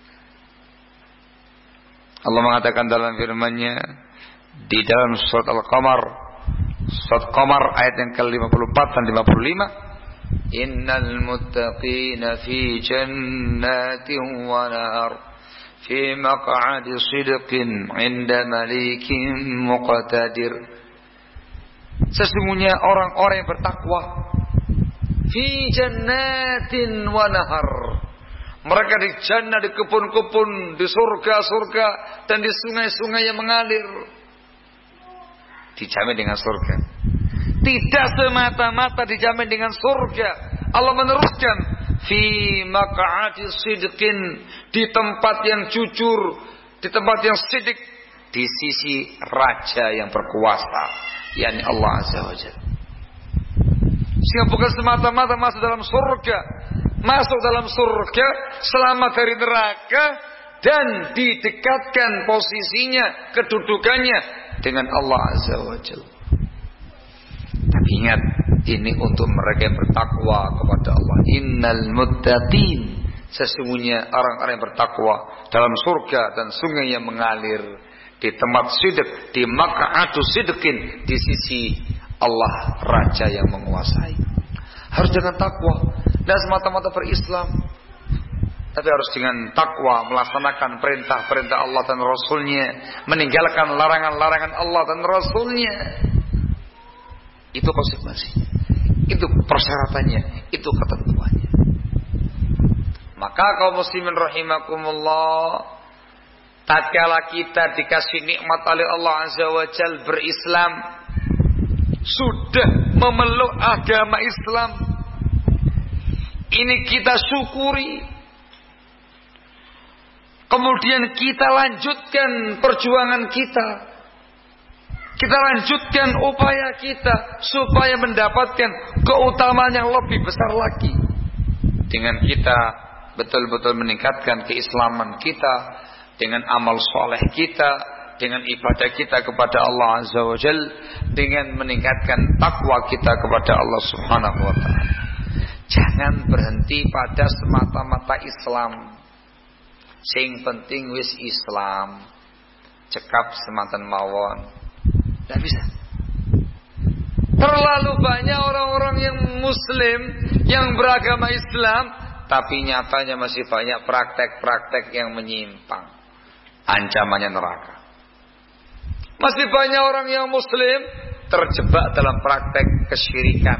Allah mengatakan dalam firman-Nya di dalam surat Al-Qamar, surat Qamar ayat yang ke lima puluh empat dan lima puluh lima, "Innal muttaqina fi jannatin wa nar, fi maq'adi sidqin 'inda malikin muqtadir." Sesungguhnya orang-orang yang bertakwa fi jannatin wa nahar, mereka di jannah, di kebun-kebun, di surga-surga, dan di sungai-sungai yang mengalir, dijamin dengan surga. Tidak semata-mata dijamin dengan surga. Allah meneruskan, fi maq'adi sidqin, di tempat yang jujur, di tempat yang sidik, di sisi raja yang berkuasa, yakni Allah Azza wa Jalla. Sehingga bukan semata-mata masuk dalam surga, masuk dalam surga, selamat dari neraka, dan didekatkan posisinya, kedudukannya dengan Allah Azza wa Jalla. Tapi ingat, ini untuk mereka yang bertakwa kepada Allah. Innal muttaqin, sesungguhnya orang-orang yang bertakwa dalam surga dan sungai yang mengalir, di tempat sidq, di maq'adu sidqin, di sisi Allah Raja yang menguasai. Harus dengan takwa, tidak semata-mata berislam, tapi harus dengan takwa melaksanakan perintah-perintah Allah dan Rasulnya, meninggalkan larangan-larangan Allah dan Rasulnya. Itu konsekuensi, itu persyaratannya, itu ketentuannya. Maka kaum muslimin rahimakumullah, tatkala kita dikasih nikmat oleh Allah Azza wa Jalla berislam, sudah memeluk agama Islam, ini kita syukuri. Kemudian kita lanjutkan perjuangan kita, kita lanjutkan upaya kita supaya mendapatkan keutamaan yang lebih besar lagi, dengan kita betul-betul meningkatkan keislaman kita, dengan amal soleh kita, dengan ibadah kita kepada Allah Azza wa Jal, dengan meningkatkan takwa kita kepada Allah Subhanahu wa ta'ala. Jangan berhenti pada semata-mata Islam. Sing penting wis Islam. Cekap semanten mawon. Tidak bisa. Terlalu banyak orang-orang yang muslim, yang beragama Islam, tapi nyatanya masih banyak praktek-praktek yang menyimpang. Ancamannya neraka. Masih banyak orang yang muslim terjebak dalam praktek kesyirikan,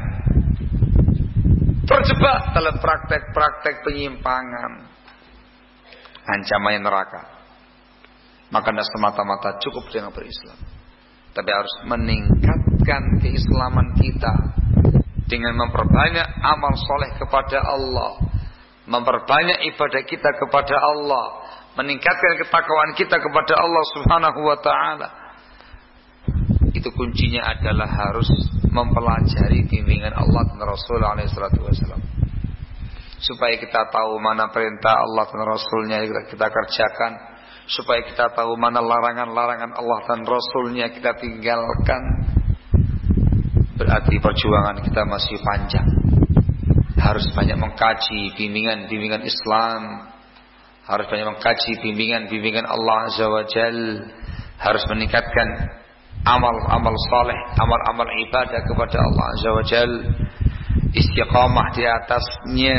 terjebak dalam praktek-praktek penyimpangan. Ancamannya neraka. Maka tidak semata-mata cukup dengan berislam, tapi harus meningkatkan keislaman kita dengan memperbanyak amal soleh kepada Allah, memperbanyak ibadah kita kepada Allah, meningkatkan ketakwaan kita kepada Allah Subhanahu wa ta'ala. Itu kuncinya adalah harus mempelajari bimbingan Allah dan Rasul alaihi salatu wasallam, supaya kita tahu mana perintah Allah dan Rasulnya kita, kita kerjakan, supaya kita tahu mana larangan-larangan Allah dan Rasulnya kita tinggalkan. Berarti perjuangan kita masih panjang. Harus banyak mengkaji bimbingan-bimbingan Islam, harus banyak mengkaji bimbingan-bimbingan Allah Azza wa Jal, harus meningkatkan amal-amal saleh, amal-amal ibadah kepada Allah Azza wa Jal, istiqamah di atasnya,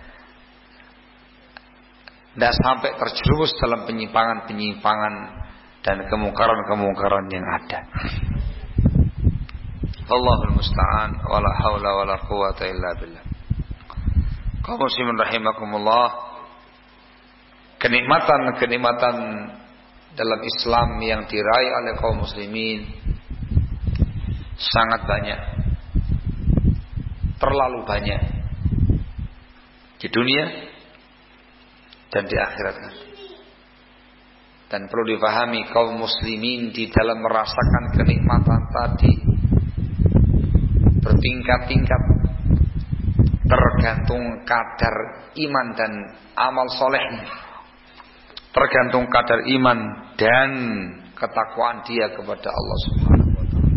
tidak sampai terjerumus dalam penyimpangan-penyimpangan dan kemungkaran-kemungkaran yang ada. Allahul musta'an, wala haula wala quwata illa billah. Kaum muslimin rahimakumullah, kenikmatan-kenikmatan dalam Islam yang diraih oleh kaum muslimin sangat banyak, terlalu banyak di dunia dan di akhirat. Dan perlu dipahami, kaum muslimin di dalam merasakan kenikmatan tadi bertingkat-tingkat, tergantung kadar iman dan amal solehnya, tergantung kadar iman dan ketakwaan dia kepada Allah Subhanahu wa ta'ala.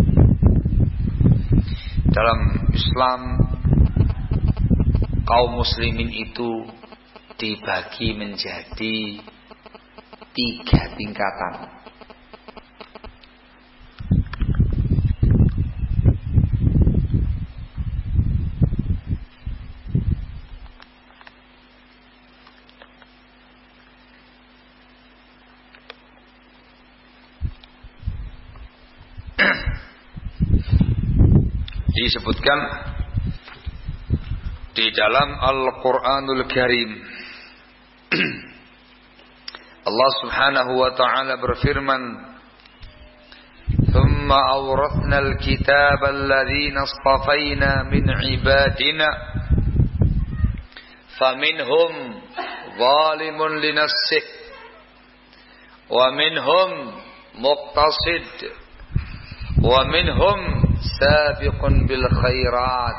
Dalam Islam, kaum muslimin itu dibagi menjadi tiga tingkatan. Disebutkan di dalam Al-Quranul Karim, Allah Subhanahu wa ta'ala berfirman, "Thumma awrathna al-kitaba alladhina astafayna min ibadina faminhum zalimun li nafsihi wa minhum muqtasid wa minhum sabiqun bil khairat."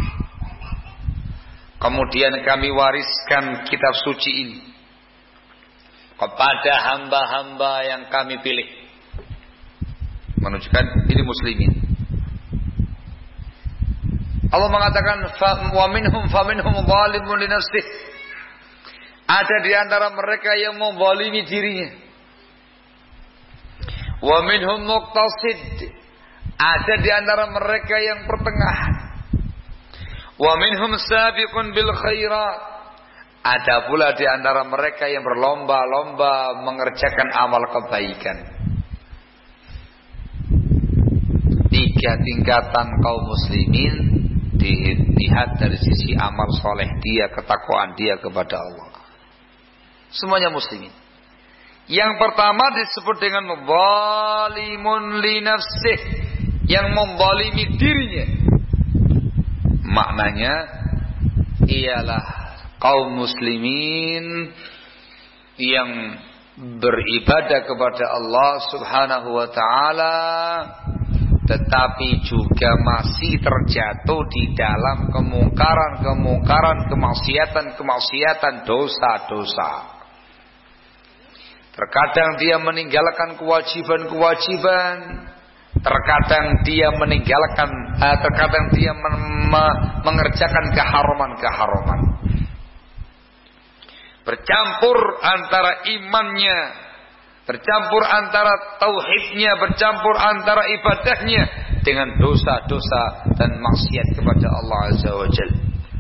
Kemudian kami wariskan kitab suci ini kepada hamba-hamba yang kami pilih, menunjukkan ini muslimin. Allah mengatakan wa minhum fa minhum zalimun li nafsihi, ada di antara mereka yang menzalimi dirinya. Wa minhum muqtasid, ada di antara mereka yang pertengahan. Wa minhum sabiqun bil khairat, ada pula di antara mereka yang berlomba-lomba mengerjakan amal kebaikan. Tiga tingkatan kaum muslimin dilihat dari sisi amal soleh dia, ketakwaan dia kepada Allah. Semuanya muslimin. Yang pertama disebut dengan zalimun li nafsih, yang menzalimi dirinya. Maknanya ialah kaum muslimin yang beribadah kepada Allah Subhanahu wa ta'ala, tetapi juga masih terjatuh di dalam kemungkaran-kemungkaran, kemaksiatan-kemaksiatan, dosa-dosa. Terkadang dia meninggalkan kewajiban-kewajiban, terkadang dia meninggalkan, uh, terkadang dia men- me- mengerjakan keharaman-keharaman. Bercampur antara imannya, bercampur antara tauhidnya, bercampur antara ibadahnya dengan dosa-dosa dan maksiat kepada Allah Azza wa Jalla.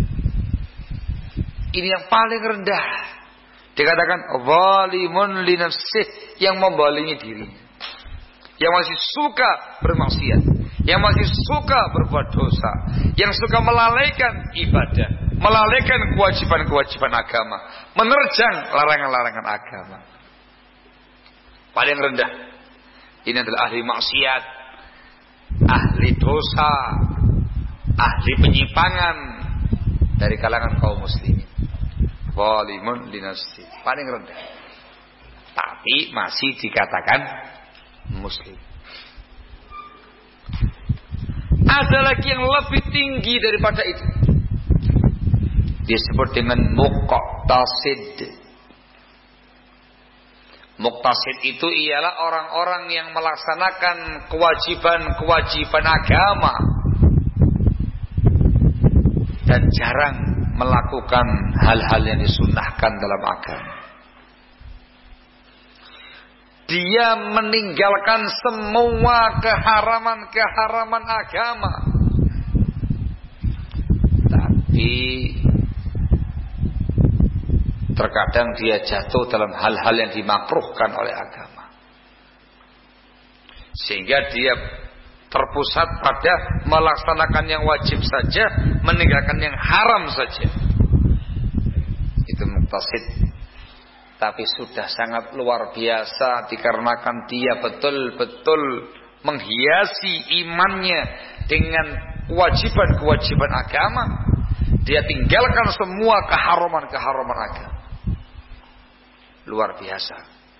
Ini yang paling rendah. Dikatakan zalimun li nafsih, yang membalingi diri, yang masih suka bermaksiat, yang masih suka berbuat dosa, yang suka melalaikan ibadah, melalaikan kewajiban-kewajiban agama, menerjang larangan-larangan agama. Paling rendah. Ini adalah ahli maksiat, ahli dosa, ahli penyimpangan dari kalangan kaum muslimin. Zalimun li nafsi, paling rendah. Tapi masih dikatakan muslim. Ada lagi yang lebih tinggi daripada itu, disebut dengan muqtasid. Muqtasid itu ialah orang-orang yang melaksanakan kewajiban-kewajiban agama dan jarang melakukan hal-hal yang disunnahkan dalam agama. Dia meninggalkan semua keharaman-keharaman agama, tapi terkadang dia jatuh dalam hal-hal yang dimakruhkan oleh agama, sehingga dia terpusat pada melaksanakan yang wajib saja, meninggalkan yang haram saja. Itu muqtasid. Tapi sudah sangat luar biasa dikarenakan dia betul-betul menghiasi imannya dengan kewajiban-kewajiban agama. Dia tinggalkan semua keharaman-keharaman agama. Luar biasa.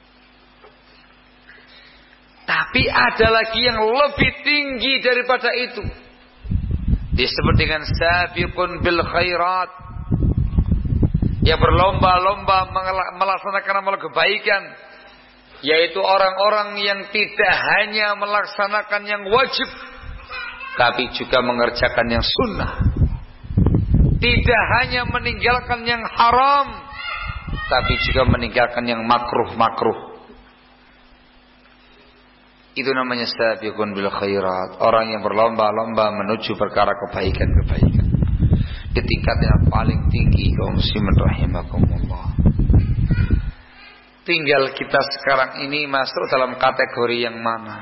Tapi ada lagi yang lebih tinggi daripada itu, disebut dengan sabiqun bil khairat, yang berlomba-lomba melaksanakan amal kebaikan, yaitu orang-orang yang tidak hanya melaksanakan yang wajib, tapi juga mengerjakan yang sunnah. Tidak hanya meninggalkan yang haram, tapi juga meninggalkan yang makruh-makruh. Itu namanya sabiqun bil khairat, orang yang berlomba-lomba menuju perkara kebaikan-kebaikan. Di tingkat yang paling tinggi, kaum muslimin rahimakumullah. Tinggal kita sekarang ini masuk dalam kategori yang mana?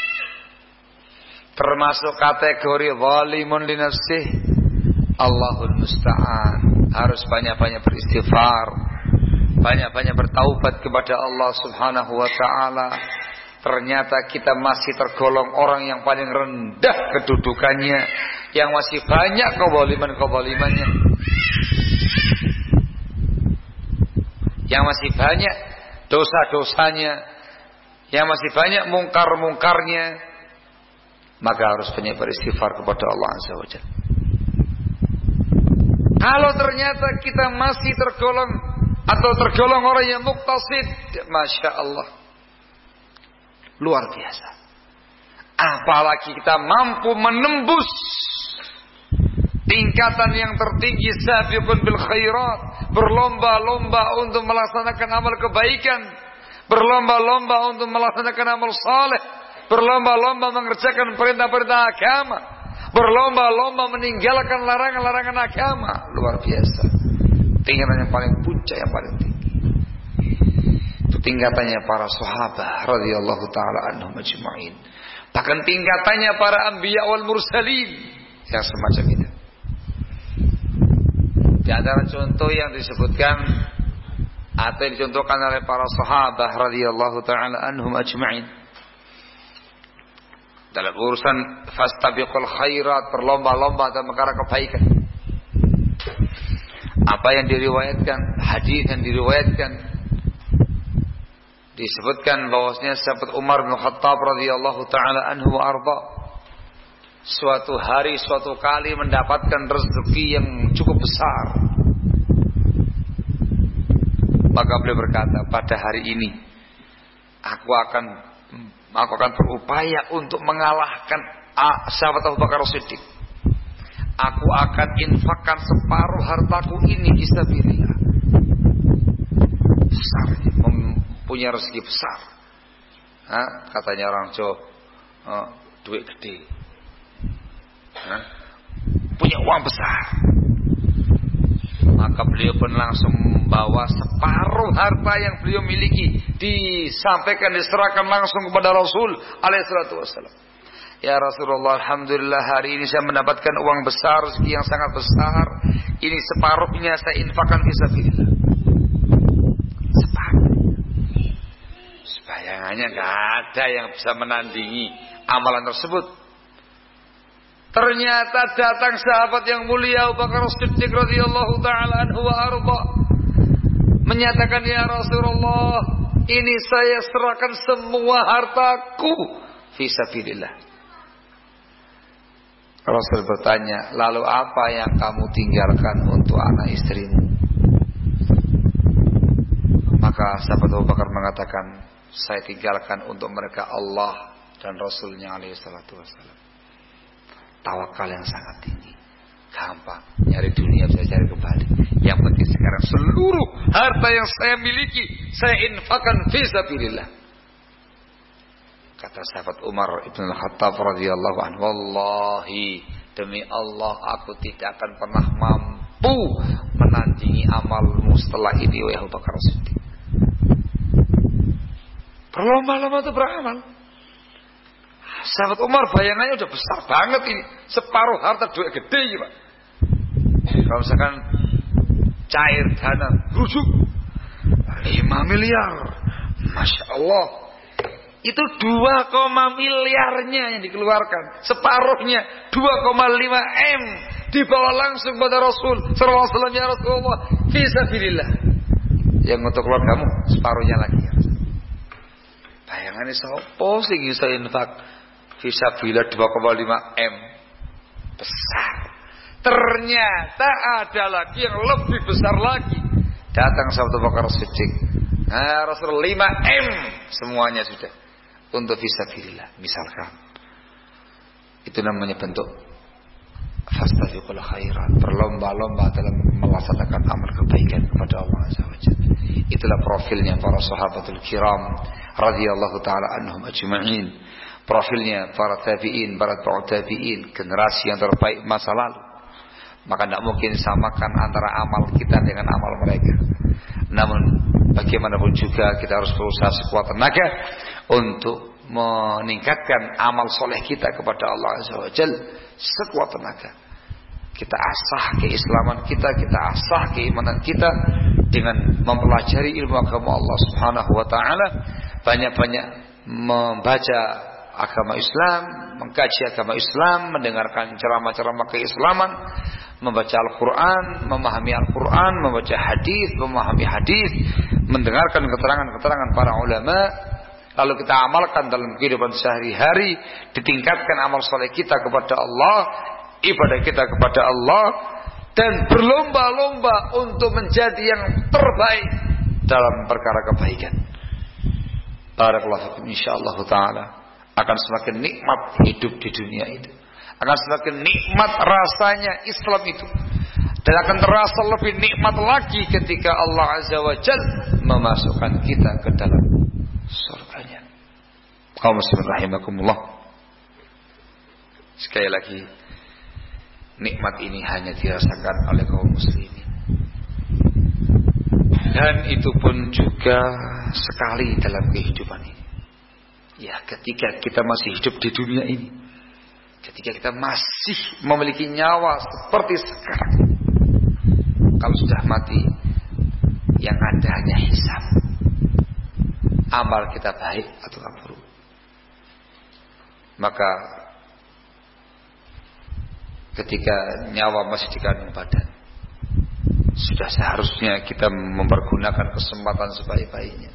Termasuk kategori zalimun li nafsih. Allahul musta'an. Harus banyak-banyak beristighfar, banyak-banyak bertaubat kepada Allah Subhanahu wa taala. Ternyata kita masih tergolong orang yang paling rendah kedudukannya, yang masih banyak kezaliman-kezalimannya, yang masih banyak dosa-dosanya, yang masih banyak mungkar-mungkarnya. Maka harus banyak beristighfar kepada Allah Azza wa Jalla. Kalau ternyata kita masih tergolong atau tergolong orang yang muqtasid, Masya Allah, luar biasa. Apalagi kita mampu menembus tingkatan yang tertinggi, sabiqun bil khairat, berlomba-lomba untuk melaksanakan amal kebaikan, berlomba-lomba untuk melaksanakan amal saleh, berlomba-lomba mengerjakan perintah-perintah agama, berlomba-lomba meninggalkan larangan-larangan agama. Luar biasa. Tingkatan yang paling puncak, yang paling tinggi. Tingkatannya para sahabat radhiyallahu taala anhum ajma'in. Bahkan tingkatannya para anbiya wal mursalin yang semacam itu. Di antara contoh yang disebutkan atau yang dicontohkan oleh para sahabat radhiyallahu taala anhum ajma'in dalam urusan fastabiqul khairat, berlomba-lomba dalam perkara kebaikan. Apa yang diriwayatkan, hadis yang diriwayatkan, disebutkan bahwasanya sahabat Umar bin Khattab radhiyallahu taala anhu wa arda, suatu hari suatu kali mendapatkan rezeki yang cukup besar. Maka beliau berkata, pada hari ini Aku akan aku akan berupaya untuk mengalahkan sahabat Abu Bakar Siddiq. Aku akan infakkan separuh hartaku ini fisabilillah. Besar, mempunyai rezeki besar. Hah? Katanya orang Jawa, oh, duit gede. Hah? Punya uang besar. Maka beliau pun langsung membawa separuh harta yang beliau miliki, disampaikan, diserahkan langsung kepada Rasul alaihi salatu wasallam. Ya Rasulullah, alhamdulillah hari ini saya mendapatkan uang besar, rezeki yang sangat besar. Ini separuhnya saya infakkan fisabilillah. Separuh. Bayangannya nggak ada yang bisa menandingi amalan tersebut. Ternyata datang sahabat yang mulia Abu Bakar Siddiq radhiyallahu taala anhu wa arda, menyatakan, ya Rasulullah, ini saya serahkan semua hartaku fisabilillah. Rasul bertanya, lalu apa yang kamu tinggalkan untuk anak istrimu? Maka sahabat Abu Bakar mengatakan, saya tinggalkan untuk mereka Allah dan Rasulnya alaihi salatu wassalam. Tawakal yang sangat tinggi. Gampang, nyari dunia bisa cari kembali. Yang penting sekarang seluruh harta yang saya miliki saya infakkan fisabilillah. Kata sahabat Umar ibn al-Khattab radhiyallahu anhu, wallahi, demi Allah aku tidak akan pernah mampu menandingi amalmu setelah ini wahai Abu Bakar Siddiq. Berlomba-lomba itu beramal. Sahabat Umar bayangannya udah besar banget ini, separuh harta duit gede ya Pak. Kalau misalkan cair dana rujuk lima miliar, masya Allah, itu dua koma miliarnya yang dikeluarkan, separuhnya dua koma lima M dibawa langsung kepada Rasul sallallahu alaihi wasallam. Ya Rasulullah, fisabilillah. Yang untuk keluargamu separuhnya lagi ya. Bayangannya sopo sing iso infak fisabilillah dua koma lima M, besar. Ternyata ada lagi yang lebih besar lagi. Datang sahabat Abu Bakar Siddiq, nah, Rasul lima M semuanya sudah untuk fisabilillah. Misalkan itu namanya bentuk fastabiqul khairat, berlomba-lomba dalam melaksanakan amal kebaikan kepada Allah Azza wa Jalla. Itulah profilnya para sahabatul kiram radhiyallahu taala anhum ajma'in. Profilnya para tabi'in, para tabi'in, generasi yang terbaik masa lalu. Maka tidak mungkin samakan antara amal kita dengan amal mereka. Namun bagaimanapun juga kita harus berusaha sekuat tenaga untuk meningkatkan amal soleh kita kepada Allah Azza wa Jalla sekuat tenaga. Kita asah keislaman kita, kita asah keimanan kita dengan mempelajari ilmu agama Allah Subhanahu wa taala, banyak-banyak membaca agama Islam, mengkaji agama Islam, mendengarkan ceramah-ceramah keislaman, membaca Al-Quran, memahami Al-Quran, membaca hadis, memahami hadis, mendengarkan keterangan-keterangan para ulama, lalu kita amalkan dalam kehidupan sehari-hari, ditingkatkan amal soleh kita kepada Allah, ibadah kita kepada Allah, dan berlomba-lomba untuk menjadi yang terbaik dalam perkara kebaikan. Barakallahu fikum, insyaallah taala akan semakin nikmat hidup di dunia itu, akan semakin nikmat rasanya Islam itu, dan akan terasa lebih nikmat lagi ketika Allah Azza wa Jalla memasukkan kita ke dalam surganya. Kaum muslimin rahimakumullah, sekali lagi nikmat ini hanya dirasakan oleh kaum muslimin, dan itu pun juga sekali dalam kehidupan ini. Ya, ketika kita masih hidup di dunia ini, ketika kita masih memiliki nyawa seperti sekarang. Kalau sudah mati, yang ada hanya hisab, amal kita baik atau buruk. Maka ketika nyawa masih di kandung badan, sudah seharusnya kita mempergunakan kesempatan sebaik-baiknya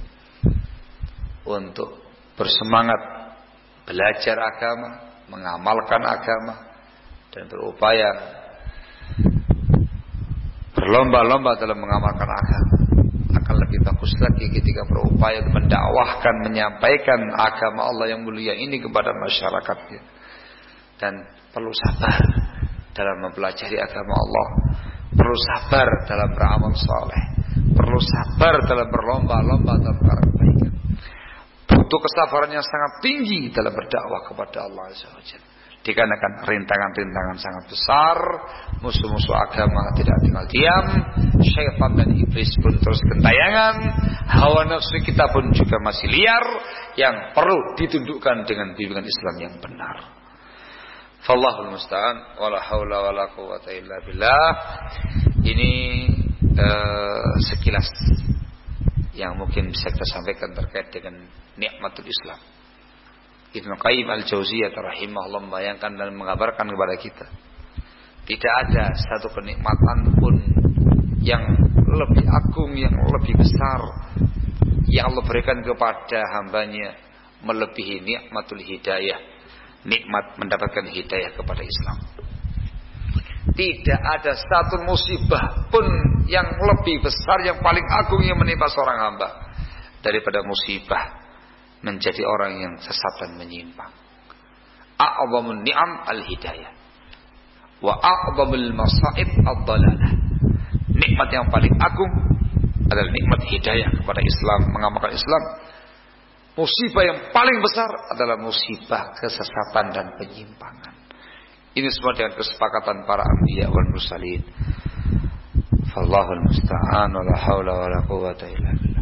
untuk bersemangat belajar agama, mengamalkan agama, dan berupaya berlomba-lomba dalam mengamalkan agama. Akan lebih bagus lagi ketika berupaya mendakwahkan, menyampaikan agama Allah yang mulia ini kepada masyarakatnya. Dan perlu sabar dalam mempelajari agama Allah, perlu sabar dalam beramal saleh, perlu sabar dalam berlomba-lomba dalam kebaikan. Butuh kesabaran yang sangat tinggi dalam berdakwah kepada Allah Azza wa Jalla. Dikarenakan rintangan-rintangan sangat besar, musuh-musuh agama tidak tinggal diam, syaitan dan iblis pun terus gentayangan, hawa nafsu kita pun juga masih liar, yang perlu ditundukkan dengan bimbingan Islam yang benar. Fallahul musta'an, wala haula wala quwwata illa billah. Ini uh, sekilas yang mungkin bisa kita sampaikan terkait dengan nikmatul Islam. Ibnu Qayyim al-Jauziyah rahimahullah membayangkan dan mengabarkan kepada kita, tidak ada satu kenikmatan pun yang lebih agung, yang lebih besar yang Allah berikan kepada hambanya melebihi nikmatul hidayah, nikmat mendapatkan hidayah kepada Islam. Tidak ada satu musibah pun yang lebih besar, yang paling agung yang menimpa seorang hamba daripada musibah menjadi orang yang sesat dan menyimpang. A'zamun ni'am al-hidayah wa a'zamul masa'ib ad-dalalah. Nikmat yang paling agung adalah nikmat hidayah kepada Islam, mengamalkan Islam. Musibah yang paling besar adalah musibah kesesatan dan penyimpangan. Ini semua dengan kesepakatan para anbiya wal mursalin. Fallahul musta'an wa la haula wa la quwwata illa billah.